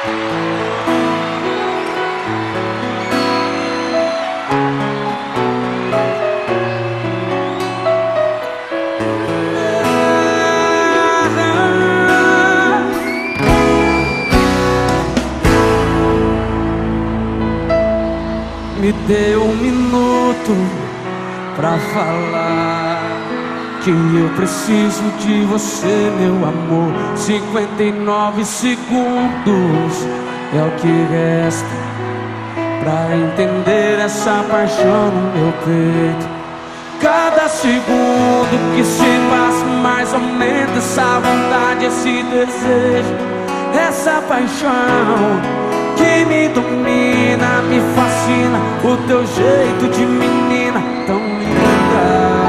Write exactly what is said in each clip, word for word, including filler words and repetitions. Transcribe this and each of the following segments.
Me dê um minuto pra falar que eu preciso de você, meu amor. Cinquenta e nove segundos é o que resta pra entender essa paixão no meu peito. Cada segundo que se passa mais aumenta essa vontade, esse desejo, essa paixão que me domina, me fascina. O teu jeito de menina tão linda,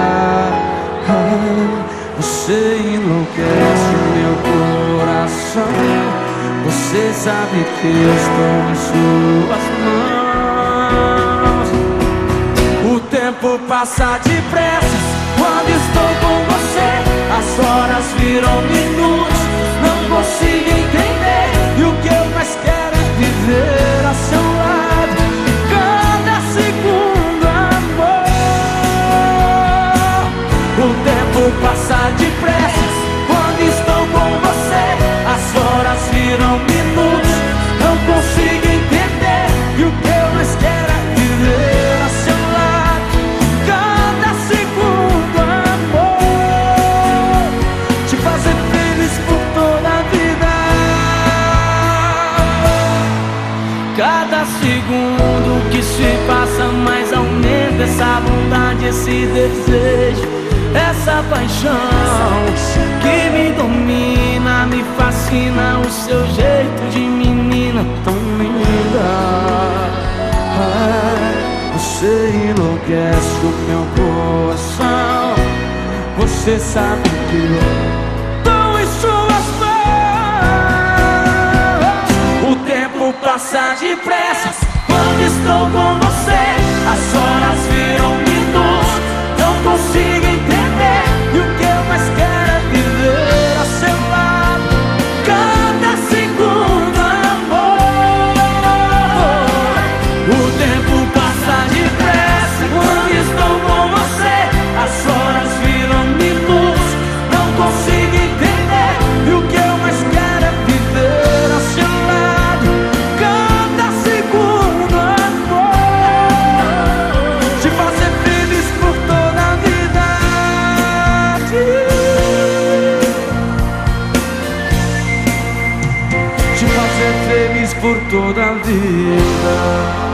ah, você enlouquece meu coração. Você sabe que eu estou em suas mãos. O tempo passa depressa quando estou com você. As horas viram minutos, não consigo entender. E o que eu mais quero é viver a seu lado, cada segundo, amor. O tempo passa depressa quando estou com você. As horas viram minutos, não consigo entender. E o que eu mais quero é viver a seu lado, cada segundo, amor. Te fazer feliz por toda a vida. Cada segundo que se passa mais aumenta essa vontade, esse desejo, essa paixão que me domina, me fascina. O seu jeito de menina tão linda, ai, você enlouquece o meu coração. Você sabe que eu tô em suas mãos. O tempo passa depressa quando estou com você. As horas viram minutos, não consigo entender. E o que eu mais quero é viver a seu lado, cada segundo, amor. O tempo passa depressa quando estou com você. As horas viram minutos, não consigo entender. E o que eu mais quero é viver a seu lado, cada segundo, amor. Te fazer feliz por toda a vida. Te fazer feliz por toda a vida.